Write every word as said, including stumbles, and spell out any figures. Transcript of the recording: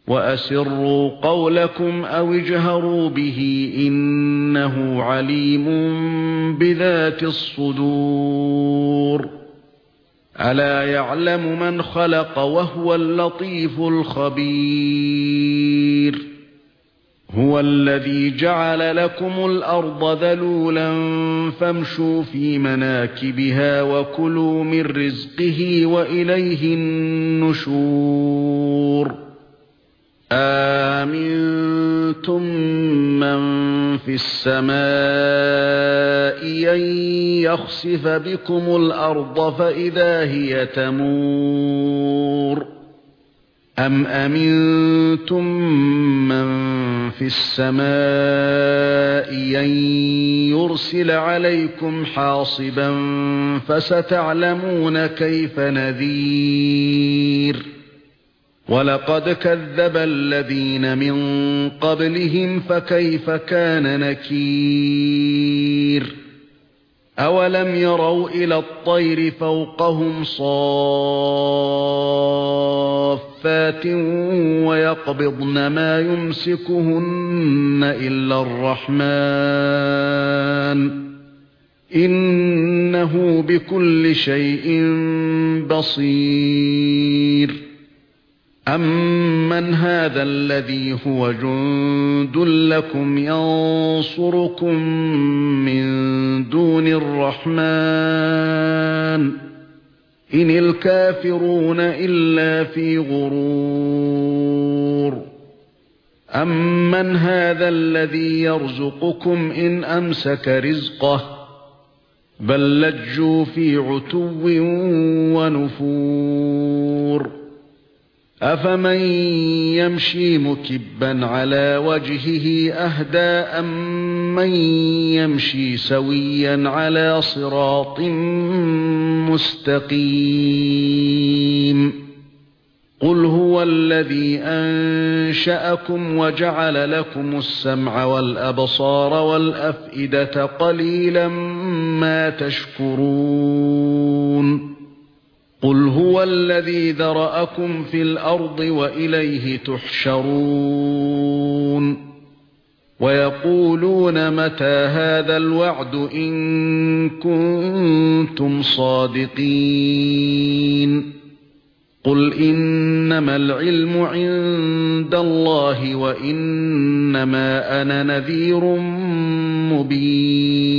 وَأَسِرُّوا قَوْلَكُمْ أَوِ اجْهَرُوا بِهِ إِنَّهُ عَلِيمٌ بِذَاتِ الصُّدُورِ أَلَا يَعْلَمُ مَنْ خَلَقَ وَهُوَ اللَّطِيفُ الْخَبِيرُ هُوَ الَّذِي جَعَلَ لَكُمُ الْأَرْضَ ذَلُولًا فَامْشُوا فِي مَنَاكِبِهَا وَكُلُوا مِنْ رِزْقِهِ وَإِلَيْهِ النُّشُورُ أَأَمِنْتُمْ مَنْ فِي السَّمَاءِ أَنْ يَخْسِفَ بِكُمُ الْأَرْضَ فَإِذَا هِيَ تَمُورُ أَمْ أَمِنْتُمْ مَنْ فِي السَّمَاءِ أَنْ يُرْسِلَ عَلَيْكُمْ حَاصِبًا فَسَتَعْلَمُونَ كَيْفَ نَذِيرِ وَلَقَدْ كَذَّبَ الَّذِينَ مِنْ قَبْلِهِمْ فَكَيْفَ كَانَ نَكِيرِ أَوَلَمْ يَرَوْا إِلَى الطَّيْرِ فَوْقَهُمْ صَافَّاتٍ وَيَقْبِضْنَ مَا يُمْسِكُهُنَّ إِلَّا الرَّحْمَنُ إِنَّهُ بِكُلِّ شَيْءٍ بَصِيرٌ أَمَّنْ هَذَا الَّذِي هُوَ جُندٌ لَكُمْ يَنصُرُكُم مِّن دُونِ الرَّحْمَنِ إِنِ الْكَافِرُونَ إِلَّا فِي غُرُورٍ أَمَّنْ هَذَا الَّذِي يَرْزُقُكُمْ إِنْ أَمْسَكَ رِزْقَهُ بَل لَّجُّوا فِي عُتُوٍّ وَنُفُورٍ أَفَمَن يَمْشِي مُكِبًّا عَلَى وَجْهِهِ أَهْدَىٰ أَمَّن يَمْشِي سَوِيًّا عَلَى صِرَاطٍ مُسْتَقِيمٍ قُلْ هُوَ الَّذِي أَنشَأَكُمْ وَجَعَلَ لَكُمُ السَّمْعَ وَالْأَبْصَارَ وَالْأَفْئِدَةَ قَلِيلًا مَا تَشْكُرُونَ قُلْ هُوَ الَّذِي ذَرَأَكُمْ فِي الْأَرْضِ وَإِلَيْهِ تُحْشَرُونَ وَيَقُولُونَ مَتَى هَذَا الْوَعْدُ إِن كُنتُمْ صَادِقِينَ قُلْ إِنَّمَا الْعِلْمُ عِندَ اللَّهِ وَإِنَّمَا أَنَا نَذِيرٌ مُبِينٌ